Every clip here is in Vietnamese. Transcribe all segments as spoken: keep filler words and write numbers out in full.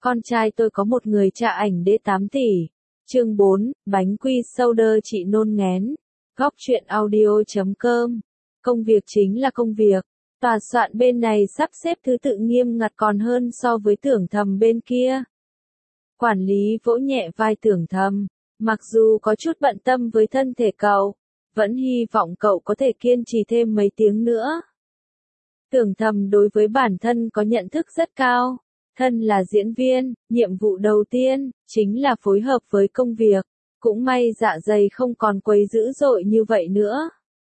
Con trai tôi có một người cha ảnh đê tám tỷ. Chương bốn, bánh quy soda chị nôn ngén. Góc truyện audio chấm com. Công việc chính là công việc. Tòa soạn bên này sắp xếp thứ tự nghiêm ngặt còn hơn so với Tưởng Thầm bên kia. Quản lý vỗ nhẹ vai Tưởng Thầm, mặc dù có chút bận tâm với thân thể cậu, vẫn hy vọng cậu có thể kiên trì thêm mấy tiếng nữa. Tưởng Thầm đối với bản thân có nhận thức rất cao. Thân là diễn viên, nhiệm vụ đầu tiên chính là phối hợp với công việc. Cũng may dạ dày không còn quấy dữ dội như vậy nữa.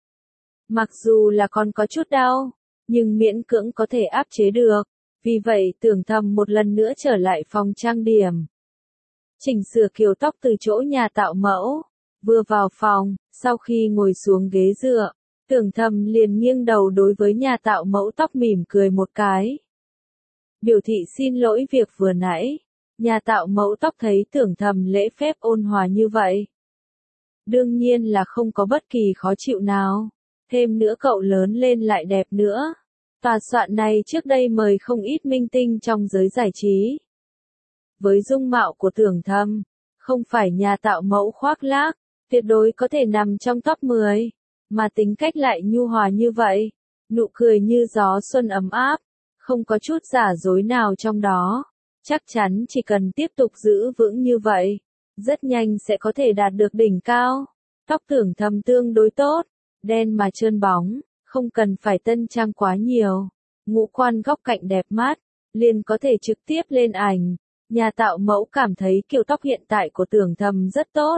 Mặc dù là còn có chút đau, nhưng miễn cưỡng có thể áp chế được. Vì vậy Tưởng Thầm một lần nữa trở lại phòng trang điểm. Chỉnh sửa kiểu tóc từ chỗ nhà tạo mẫu. Vừa vào phòng, sau khi ngồi xuống ghế dựa, Tưởng Thầm liền nghiêng đầu đối với nhà tạo mẫu tóc mỉm cười một cái. Biểu thị xin lỗi việc vừa nãy. Nhà tạo mẫu tóc thấy Tưởng Thầm lễ phép ôn hòa như vậy. Đương nhiên là không có bất kỳ khó chịu nào. Thêm nữa cậu lớn lên lại đẹp nữa. Tòa soạn này trước đây mời không ít minh tinh trong giới giải trí. Với dung mạo của Tưởng Thầm, không phải nhà tạo mẫu khoác lác, tuyệt đối có thể nằm trong top mười. Mà tính cách lại nhu hòa như vậy. Nụ cười như gió xuân ấm áp. Không có chút giả dối nào trong đó. Chắc chắn chỉ cần tiếp tục giữ vững như vậy, rất nhanh sẽ có thể đạt được đỉnh cao. Tóc Tưởng Thầm tương đối tốt, đen mà trơn bóng, không cần phải tân trang quá nhiều. Ngũ quan góc cạnh đẹp mắt, liền có thể trực tiếp lên ảnh. Nhà tạo mẫu cảm thấy kiểu tóc hiện tại của Tưởng Thầm rất tốt.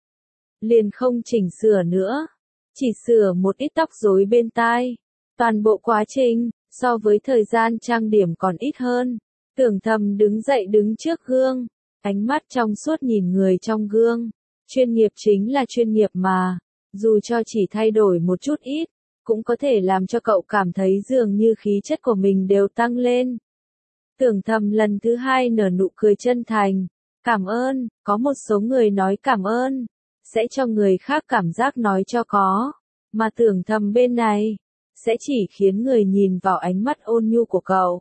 Liền không chỉnh sửa nữa, chỉ sửa một ít tóc rối bên tai. Toàn bộ quá trình, so với thời gian trang điểm còn ít hơn. Tưởng Thầm đứng dậy đứng trước gương, ánh mắt trong suốt nhìn người trong gương. Chuyên nghiệp chính là chuyên nghiệp mà, dù cho chỉ thay đổi một chút ít, cũng có thể làm cho cậu cảm thấy dường như khí chất của mình đều tăng lên. Tưởng Thầm lần thứ hai nở nụ cười chân thành, cảm ơn, có một số người nói cảm ơn, sẽ cho người khác cảm giác nói cho có, mà Tưởng Thầm bên này, sẽ chỉ khiến người nhìn vào ánh mắt ôn nhu của cậu.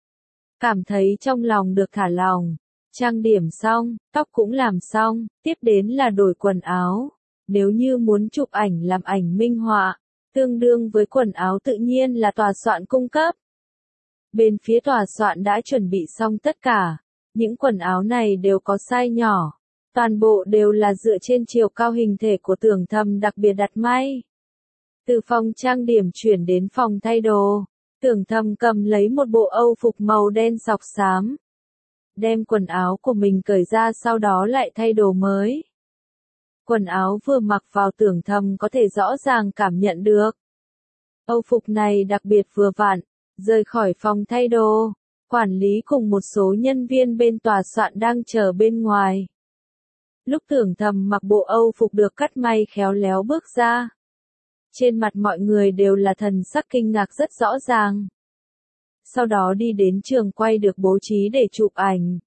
Cảm thấy trong lòng được thả lòng. Trang điểm xong, tóc cũng làm xong, tiếp đến là đổi quần áo. Nếu như muốn chụp ảnh làm ảnh minh họa, tương đương với quần áo tự nhiên là tòa soạn cung cấp. Bên phía tòa soạn đã chuẩn bị xong tất cả. Những quần áo này đều có size nhỏ. Toàn bộ đều là dựa trên chiều cao hình thể của Tưởng Thầm đặc biệt đặt may. Từ phòng trang điểm chuyển đến phòng thay đồ. Tưởng Thầm cầm lấy một bộ âu phục màu đen sọc xám. Đem quần áo của mình cởi ra sau đó lại thay đồ mới. Quần áo vừa mặc vào Tưởng Thầm có thể rõ ràng cảm nhận được. Âu phục này đặc biệt vừa vặn, rời khỏi phòng thay đồ. Quản lý cùng một số nhân viên bên tòa soạn đang chờ bên ngoài. Lúc Tưởng Thầm mặc bộ âu phục được cắt may khéo léo bước ra. Trên mặt mọi người đều là thần sắc kinh ngạc rất rõ ràng. Sau đó đi đến trường quay được bố trí để chụp ảnh.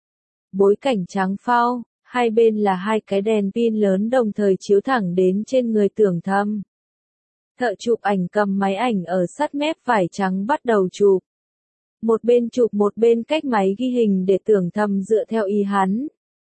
Bối cảnh trắng phau, hai bên là hai cái đèn pin lớn đồng thời chiếu thẳng đến trên người Tưởng Thầm. Thợ chụp ảnh cầm máy ảnh ở sát mép vải trắng bắt đầu chụp. Một bên chụp một bên cách máy ghi hình để Tưởng Thầm dựa theo ý hắn.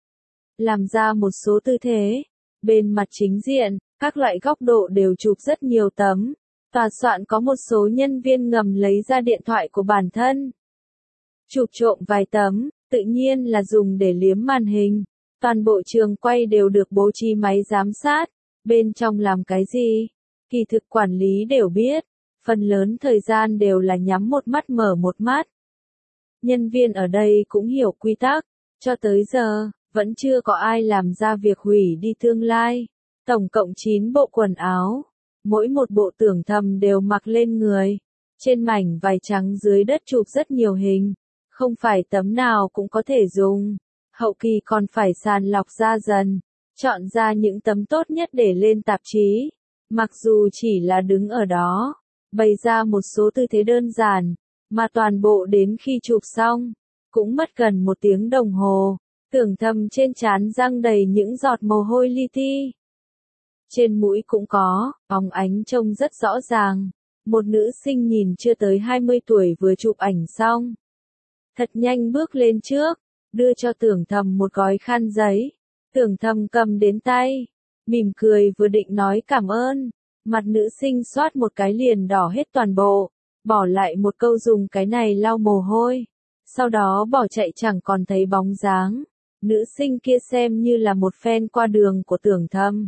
Làm ra một số tư thế, bên mặt chính diện. Các loại góc độ đều chụp rất nhiều tấm. Tòa soạn có một số nhân viên ngầm lấy ra điện thoại của bản thân. Chụp trộm vài tấm, tự nhiên là dùng để liếm màn hình. Toàn bộ trường quay đều được bố trí máy giám sát. Bên trong làm cái gì? Kỳ thực quản lý đều biết. Phần lớn thời gian đều là nhắm một mắt mở một mắt. Nhân viên ở đây cũng hiểu quy tắc. Cho tới giờ, vẫn chưa có ai làm ra việc hủy đi tương lai. Tổng cộng chín bộ quần áo, mỗi một bộ Tưởng Thầm đều mặc lên người. Trên mảnh vải trắng dưới đất chụp rất nhiều hình, không phải tấm nào cũng có thể dùng. Hậu kỳ còn phải sàng lọc ra dần, chọn ra những tấm tốt nhất để lên tạp chí. Mặc dù chỉ là đứng ở đó, bày ra một số tư thế đơn giản, mà toàn bộ đến khi chụp xong, cũng mất gần một tiếng đồng hồ. Tưởng Thầm trên trán răng đầy những giọt mồ hôi li ti. Trên mũi cũng có, óng ánh trông rất rõ ràng. Một nữ sinh nhìn chưa tới hai mươi tuổi vừa chụp ảnh xong. Thật nhanh bước lên trước, đưa cho Tưởng Thầm một gói khăn giấy. Tưởng Thầm cầm đến tay, mỉm cười vừa định nói cảm ơn, mặt nữ sinh xoát một cái liền đỏ hết toàn bộ, bỏ lại một câu dùng cái này lau mồ hôi, sau đó bỏ chạy chẳng còn thấy bóng dáng. Nữ sinh kia xem như là một fan qua đường của Tưởng Thầm.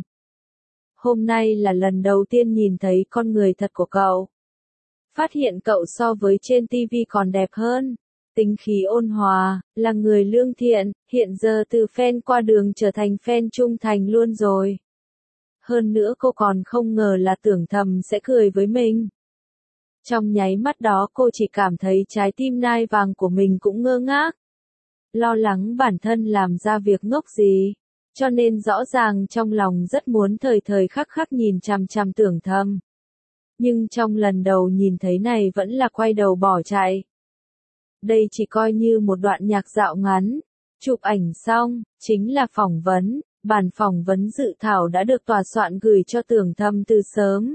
Hôm nay là lần đầu tiên nhìn thấy con người thật của cậu. Phát hiện cậu so với trên ti vi còn đẹp hơn. Tính khí ôn hòa, là người lương thiện, hiện giờ từ fan qua đường trở thành fan trung thành luôn rồi. Hơn nữa cô còn không ngờ là Tưởng Thầm sẽ cười với mình. Trong nháy mắt đó cô chỉ cảm thấy trái tim nai vàng của mình cũng ngơ ngác. Lo lắng bản thân làm ra việc ngốc gì, cho nên rõ ràng trong lòng rất muốn thời thời khắc khắc nhìn chằm chằm Tưởng Thầm. Nhưng trong lần đầu nhìn thấy này vẫn là quay đầu bỏ chạy. Đây chỉ coi như một đoạn nhạc dạo ngắn. Chụp ảnh xong, chính là phỏng vấn. Bản phỏng vấn dự thảo đã được tòa soạn gửi cho Tưởng Thầm từ sớm.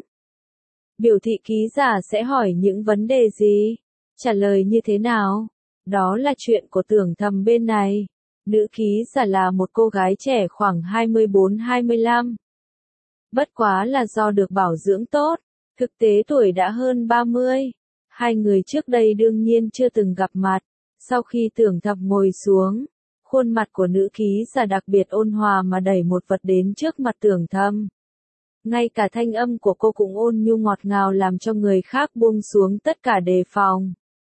Biểu thị ký giả sẽ hỏi những vấn đề gì, trả lời như thế nào. Đó là chuyện của Tưởng Thầm bên này. Nữ ký giả là một cô gái trẻ khoảng hai mươi bốn hai mươi lăm. Bất quá là do được bảo dưỡng tốt, thực tế tuổi đã hơn ba mươi. Hai người trước đây đương nhiên chưa từng gặp mặt. Sau khi Tưởng Thầm ngồi xuống, khuôn mặt của nữ ký giả đặc biệt ôn hòa mà đẩy một vật đến trước mặt Tưởng Thầm. Ngay cả thanh âm của cô cũng ôn nhu ngọt ngào làm cho người khác buông xuống tất cả đề phòng.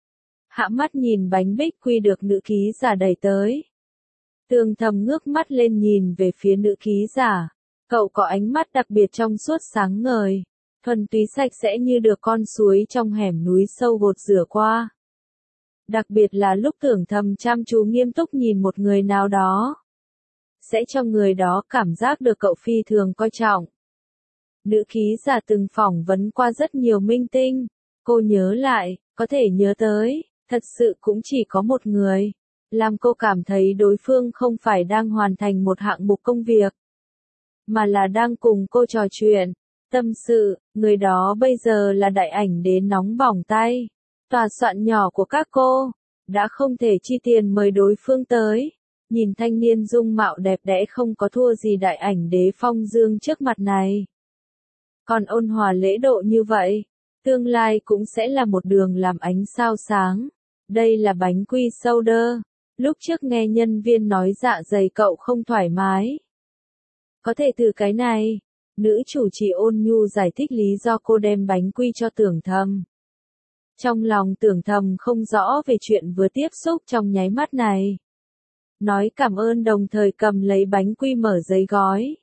Hạ mắt nhìn bánh bích quy được nữ ký giả đẩy tới. Tưởng Thầm ngước mắt lên nhìn về phía nữ ký giả. Cậu có ánh mắt đặc biệt trong suốt sáng ngời, thuần túy sạch sẽ như được con suối trong hẻm núi sâu gột rửa qua. Đặc biệt là lúc Tưởng Thầm chăm chú nghiêm túc nhìn một người nào đó, sẽ cho người đó cảm giác được cậu phi thường coi trọng. Nữ ký giả từng phỏng vấn qua rất nhiều minh tinh, cô nhớ lại, có thể nhớ tới, thật sự cũng chỉ có một người, làm cô cảm thấy đối phương không phải đang hoàn thành một hạng mục công việc, mà là đang cùng cô trò chuyện, tâm sự. Người đó bây giờ là đại ảnh đến nóng bỏng tay. Tòa soạn nhỏ của các cô đã không thể chi tiền mời đối phương tới. Nhìn thanh niên dung mạo đẹp đẽ không có thua gì đại ảnh đế phong dương trước mặt này. Còn ôn hòa lễ độ như vậy, tương lai cũng sẽ là một đường làm ánh sao sáng. Đây là bánh quy soda. Lúc trước nghe nhân viên nói dạ dày cậu không thoải mái. Có thể từ cái này. Nữ chủ trì ôn nhu giải thích lý do cô đem bánh quy cho Tưởng Thầm. Trong lòng Tưởng Thầm không rõ về chuyện vừa tiếp xúc trong nháy mắt này. Nói cảm ơn đồng thời cầm lấy bánh quy mở giấy gói.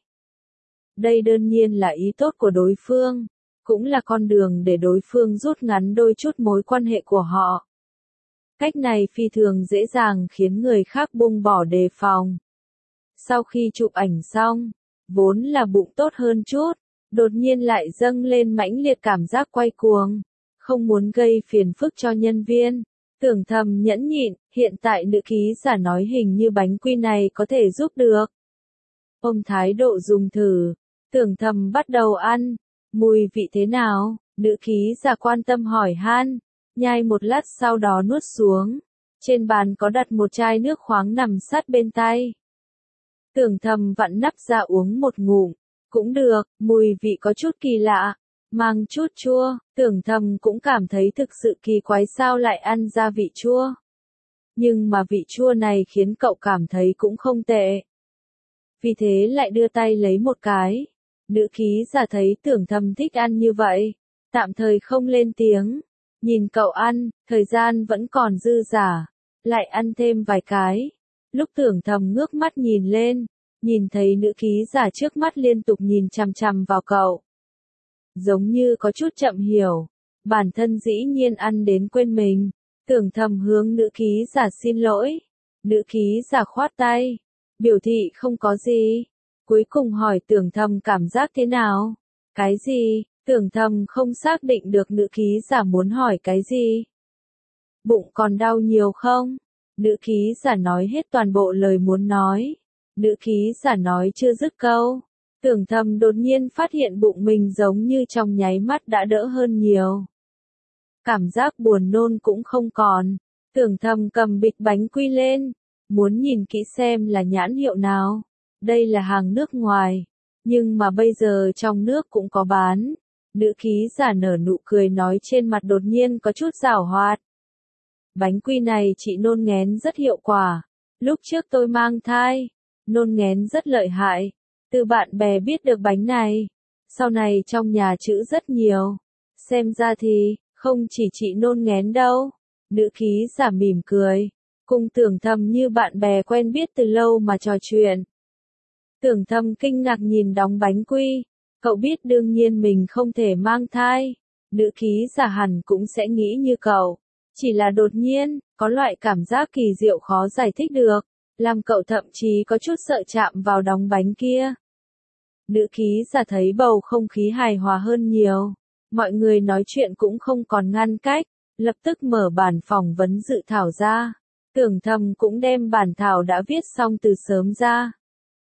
Đây đương nhiên là ý tốt của đối phương, cũng là con đường để đối phương rút ngắn đôi chút mối quan hệ của họ. Cách này phi thường dễ dàng khiến người khác buông bỏ đề phòng. Sau khi chụp ảnh xong, vốn là bụng tốt hơn chút, đột nhiên lại dâng lên mãnh liệt cảm giác quay cuồng, không muốn gây phiền phức cho nhân viên. Tưởng Thầm nhẫn nhịn, hiện tại nữ ký giả nói hình như bánh quy này có thể giúp được. Ông thái độ dùng thử, Tưởng Thầm bắt đầu ăn, mùi vị thế nào? Nữ ký giả quan tâm hỏi han, nhai một lát sau đó nuốt xuống. Trên bàn có đặt một chai nước khoáng nằm sát bên tay. Tưởng Thầm vặn nắp ra uống một ngụm, cũng được, mùi vị có chút kỳ lạ, mang chút chua. Tưởng Thầm cũng cảm thấy thực sự kỳ quái sao lại ăn ra vị chua. Nhưng mà vị chua này khiến cậu cảm thấy cũng không tệ. Vì thế lại đưa tay lấy một cái. Nữ ký giả thấy Tưởng Thầm thích ăn như vậy, tạm thời không lên tiếng. Nhìn cậu ăn, thời gian vẫn còn dư dả, lại ăn thêm vài cái. Lúc Tưởng Thầm ngước mắt nhìn lên, nhìn thấy nữ ký giả trước mắt liên tục nhìn chằm chằm vào cậu. Giống như có chút chậm hiểu, bản thân dĩ nhiên ăn đến quên mình. Tưởng Thầm hướng nữ ký giả xin lỗi. Nữ ký giả khoát tay, biểu thị không có gì. Cuối cùng hỏi Tưởng Thầm cảm giác thế nào? Cái gì? Tưởng Thầm không xác định được nữ ký giả muốn hỏi cái gì. Bụng còn đau nhiều không? Nữ ký giả nói hết toàn bộ lời muốn nói. Nữ ký giả nói chưa dứt câu. Tưởng Thầm đột nhiên phát hiện bụng mình giống như trong nháy mắt đã đỡ hơn nhiều. Cảm giác buồn nôn cũng không còn. Tưởng Thầm cầm bịch bánh quy lên. Muốn nhìn kỹ xem là nhãn hiệu nào. Đây là hàng nước ngoài, nhưng mà bây giờ trong nước cũng có bán. Nữ ký giả nở nụ cười nói trên mặt đột nhiên có chút giảo hoạt. Bánh quy này chị nôn ngén rất hiệu quả. Lúc trước tôi mang thai, nôn ngén rất lợi hại. Từ bạn bè biết được bánh này. Sau này trong nhà chữ rất nhiều. Xem ra thì, không chỉ chị nôn ngén đâu. Nữ ký giả mỉm cười. Cùng Tưởng Thầm như bạn bè quen biết từ lâu mà trò chuyện. Tưởng Thầm kinh ngạc nhìn đóng bánh quy. Cậu biết đương nhiên mình không thể mang thai. Nữ ký giả hẳn cũng sẽ nghĩ như cậu. Chỉ là đột nhiên, có loại cảm giác kỳ diệu khó giải thích được. Làm cậu thậm chí có chút sợ chạm vào đóng bánh kia. Nữ ký giả thấy bầu không khí hài hòa hơn nhiều. Mọi người nói chuyện cũng không còn ngăn cách. Lập tức mở bản phỏng vấn dự thảo ra. Tưởng Thầm cũng đem bản thảo đã viết xong từ sớm ra.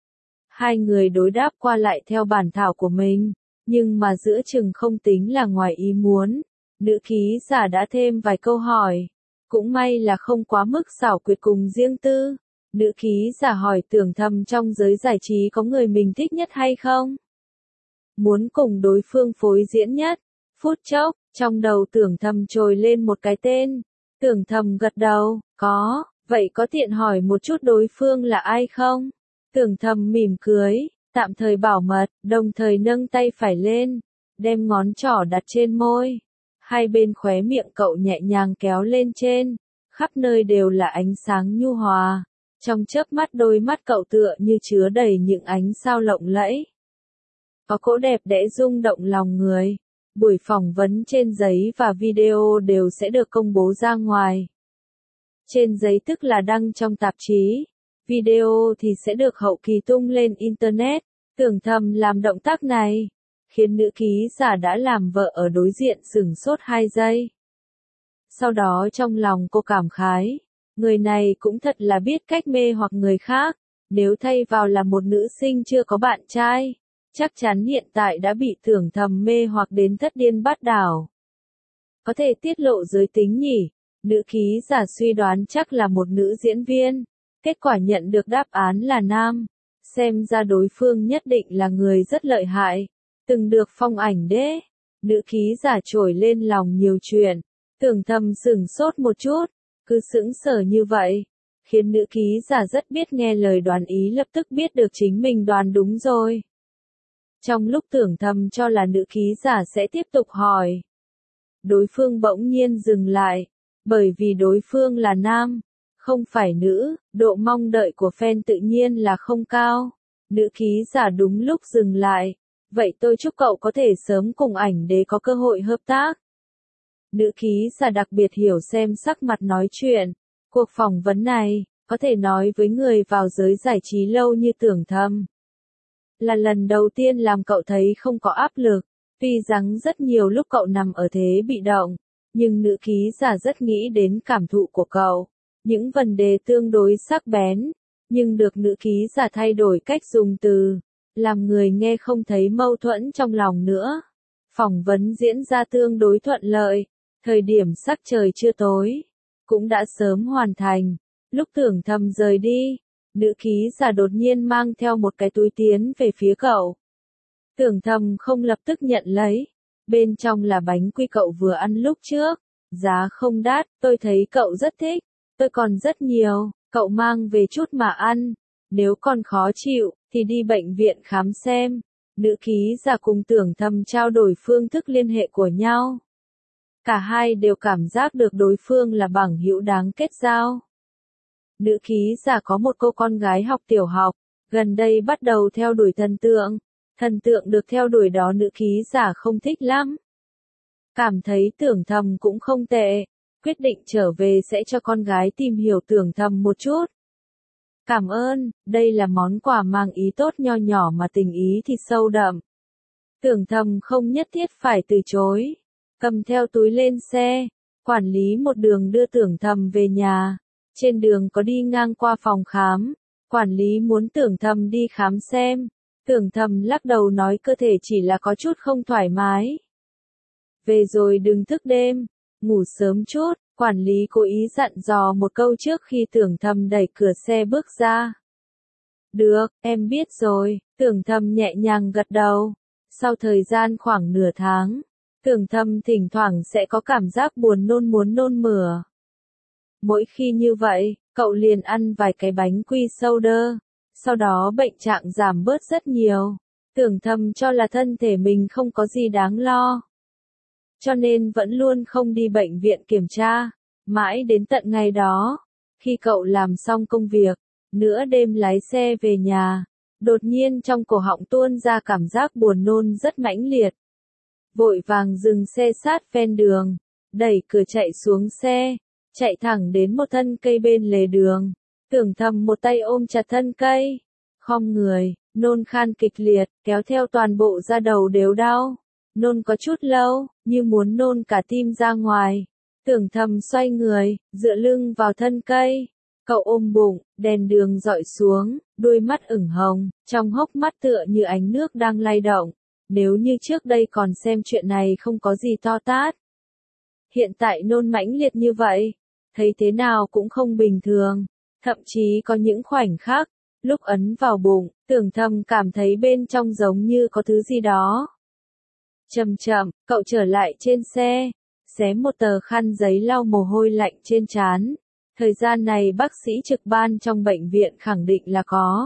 Hai người đối đáp qua lại theo bản thảo của mình, nhưng mà giữa chừng không tính là ngoài ý muốn. Nữ ký giả đã thêm vài câu hỏi. Cũng may là không quá mức xảo quyệt cùng riêng tư. Nữ ký giả hỏi Tưởng Thầm trong giới giải trí có người mình thích nhất hay không? Muốn cùng đối phương phối diễn nhất. Phút chốc, trong đầu Tưởng Thầm trồi lên một cái tên. Tưởng Thầm gật đầu, có, vậy có tiện hỏi một chút đối phương là ai không? Tưởng Thầm mỉm cười, tạm thời bảo mật, đồng thời nâng tay phải lên, đem ngón trỏ đặt trên môi. Hai bên khóe miệng cậu nhẹ nhàng kéo lên trên, khắp nơi đều là ánh sáng nhu hòa. Trong chớp mắt đôi mắt cậu tựa như chứa đầy những ánh sao lộng lẫy. Có cỗ đẹp đẽ rung động lòng người. Buổi phỏng vấn trên giấy và video đều sẽ được công bố ra ngoài. Trên giấy tức là đăng trong tạp chí. Video thì sẽ được hậu kỳ tung lên Internet. Tưởng Thầm làm động tác này, khiến nữ ký giả đã làm vợ ở đối diện sửng sốt hai giây. Sau đó trong lòng cô cảm khái, người này cũng thật là biết cách mê hoặc người khác. Nếu thay vào là một nữ sinh chưa có bạn trai, chắc chắn hiện tại đã bị Tưởng Thầm mê hoặc đến thất điên bát đảo. Có thể tiết lộ giới tính nhỉ? Nữ ký giả suy đoán chắc là một nữ diễn viên. Kết quả nhận được đáp án là nam. Xem ra đối phương nhất định là người rất lợi hại. Từng được phong ảnh đấy. Nữ ký giả trồi lên lòng nhiều chuyện. Tưởng Thầm sửng sốt một chút. Cứ sững sờ như vậy. Khiến nữ ký giả rất biết nghe lời đoán ý lập tức biết được chính mình đoán đúng rồi. Trong lúc Tưởng Thầm cho là nữ ký giả sẽ tiếp tục hỏi. Đối phương bỗng nhiên dừng lại. Bởi vì đối phương là nam. Không phải nữ, độ mong đợi của fan tự nhiên là không cao. Nữ ký giả đúng lúc dừng lại. Vậy tôi chúc cậu có thể sớm cùng ảnh để có cơ hội hợp tác. Nữ ký giả đặc biệt hiểu xem sắc mặt nói chuyện. Cuộc phỏng vấn này, có thể nói với người vào giới giải trí lâu như Tưởng Thầm. Là lần đầu tiên làm cậu thấy không có áp lực. Tuy rằng rất nhiều lúc cậu nằm ở thế bị động. Nhưng nữ ký giả rất nghĩ đến cảm thụ của cậu. Những vấn đề tương đối sắc bén, nhưng được nữ ký giả thay đổi cách dùng từ, làm người nghe không thấy mâu thuẫn trong lòng nữa. Phỏng vấn diễn ra tương đối thuận lợi, thời điểm sắc trời chưa tối, cũng đã sớm hoàn thành. Lúc Tưởng Thầm rời đi, nữ ký giả đột nhiên mang theo một cái túi tiến về phía cậu. Tưởng Thầm không lập tức nhận lấy, bên trong là bánh quy cậu vừa ăn lúc trước, giá không đắt, tôi thấy cậu rất thích. Tôi còn rất nhiều, cậu mang về chút mà ăn. Nếu còn khó chịu, thì đi bệnh viện khám xem. Nữ ký giả cùng Tưởng Thầm trao đổi phương thức liên hệ của nhau. Cả hai đều cảm giác được đối phương là bằng hữu đáng kết giao. Nữ ký giả có một cô con gái học tiểu học, gần đây bắt đầu theo đuổi thần tượng. Thần tượng được theo đuổi đó nữ ký giả không thích lắm. Cảm thấy Tưởng Thầm cũng không tệ. Quyết định trở về sẽ cho con gái tìm hiểu Tưởng Thầm một chút. Cảm ơn, đây là món quà mang ý tốt nho nhỏ mà tình ý thì sâu đậm. Tưởng Thầm không nhất thiết phải từ chối. Cầm theo túi lên xe, quản lý một đường đưa Tưởng Thầm về nhà. Trên đường có đi ngang qua phòng khám, quản lý muốn Tưởng Thầm đi khám xem. Tưởng Thầm lắc đầu nói cơ thể chỉ là có chút không thoải mái. Về rồi đừng thức đêm. Ngủ sớm chút, Quản lý cố ý dặn dò một câu trước khi Tưởng Thầm đẩy cửa xe bước ra. Được, em biết rồi, Tưởng Thầm nhẹ nhàng gật đầu. Sau thời gian khoảng nửa tháng, Tưởng Thầm thỉnh thoảng sẽ có cảm giác buồn nôn muốn nôn mửa. Mỗi khi như vậy, cậu liền ăn vài cái bánh quy soda, sau đó bệnh trạng giảm bớt rất nhiều. Tưởng Thầm cho là thân thể mình không có gì đáng lo, cho nên vẫn luôn không đi bệnh viện kiểm tra. Mãi đến tận ngày đó, khi cậu làm xong công việc, nửa đêm lái xe về nhà, đột nhiên trong cổ họng tuôn ra cảm giác buồn nôn rất mãnh liệt. Vội vàng dừng xe sát ven đường, đẩy cửa chạy xuống xe, chạy thẳng đến một thân cây bên lề đường. Tưởng Thầm một tay ôm chặt thân cây, khom người, nôn khan kịch liệt, kéo theo toàn bộ da đầu đều đau. Nôn có chút lâu, như muốn nôn cả tim ra ngoài. Tưởng Thầm xoay người, dựa lưng vào thân cây. Cậu ôm bụng, đèn đường dọi xuống, đôi mắt ửng hồng, trong hốc mắt tựa như ánh nước đang lay động. Nếu như trước đây còn xem chuyện này không có gì to tát, hiện tại nôn mãnh liệt như vậy, thấy thế nào cũng không bình thường. Thậm chí có những khoảnh khắc, lúc ấn vào bụng, Tưởng Thầm cảm thấy bên trong giống như có thứ gì đó. Chậm chậm, cậu trở lại trên xe, xé một tờ khăn giấy lau mồ hôi lạnh trên trán. Thời gian này bác sĩ trực ban trong bệnh viện khẳng định là có.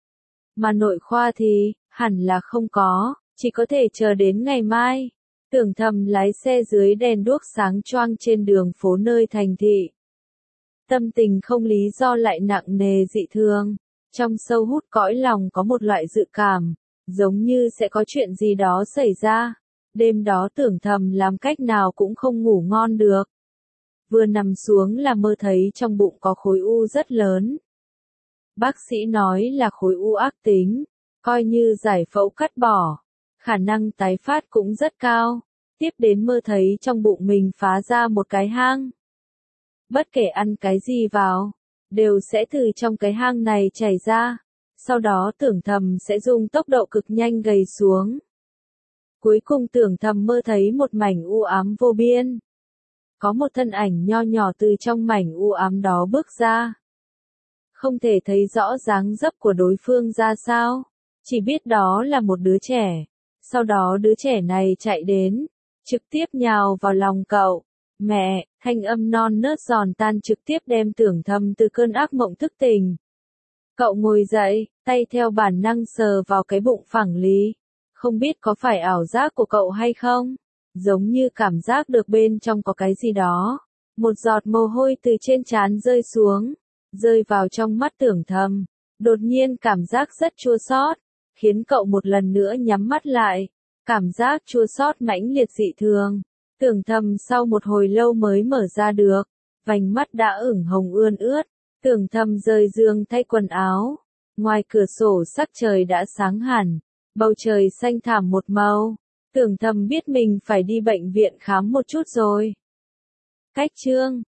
Mà nội khoa thì, hẳn là không có, chỉ có thể chờ đến ngày mai. Tưởng Thầm lái xe dưới đèn đuốc sáng choang trên đường phố nơi thành thị. Tâm tình không lý do lại nặng nề dị thường. Trong sâu hút cõi lòng có một loại dự cảm, giống như sẽ có chuyện gì đó xảy ra. Đêm đó Tưởng Thầm làm cách nào cũng không ngủ ngon được. Vừa nằm xuống là mơ thấy trong bụng có khối u rất lớn. Bác sĩ nói là khối u ác tính, coi như giải phẫu cắt bỏ, khả năng tái phát cũng rất cao. Tiếp đến mơ thấy trong bụng mình phá ra một cái hang. Bất kể ăn cái gì vào, đều sẽ từ trong cái hang này chảy ra. Sau đó Tưởng Thầm sẽ dùng tốc độ cực nhanh gầy xuống. Cuối cùng Tưởng Thầm mơ thấy một mảnh u ám vô biên. Có một thân ảnh nho nhỏ từ trong mảnh u ám đó bước ra. Không thể thấy rõ dáng dấp của đối phương ra sao, chỉ biết đó là một đứa trẻ. Sau đó đứa trẻ này chạy đến, trực tiếp nhào vào lòng cậu. Mẹ, thanh âm non nớt giòn tan trực tiếp đem Tưởng Thầm từ cơn ác mộng thức tỉnh. Cậu ngồi dậy, tay theo bản năng sờ vào cái bụng phẳng lì. Không biết có phải ảo giác của cậu hay không? Giống như cảm giác được bên trong có cái gì đó. Một giọt mồ hôi từ trên trán rơi xuống, rơi vào trong mắt Tưởng Thầm. Đột nhiên cảm giác rất chua xót, khiến cậu một lần nữa nhắm mắt lại. Cảm giác chua xót mãnh liệt dị thường. Tưởng Thầm sau một hồi lâu mới mở ra được, vành mắt đã ửng hồng ươn ướt. Tưởng Thầm rời giường thay quần áo. Ngoài cửa sổ sắc trời đã sáng hẳn, bầu trời xanh thẳm một màu. Tưởng Thầm biết mình phải đi bệnh viện khám một chút rồi. Cách chương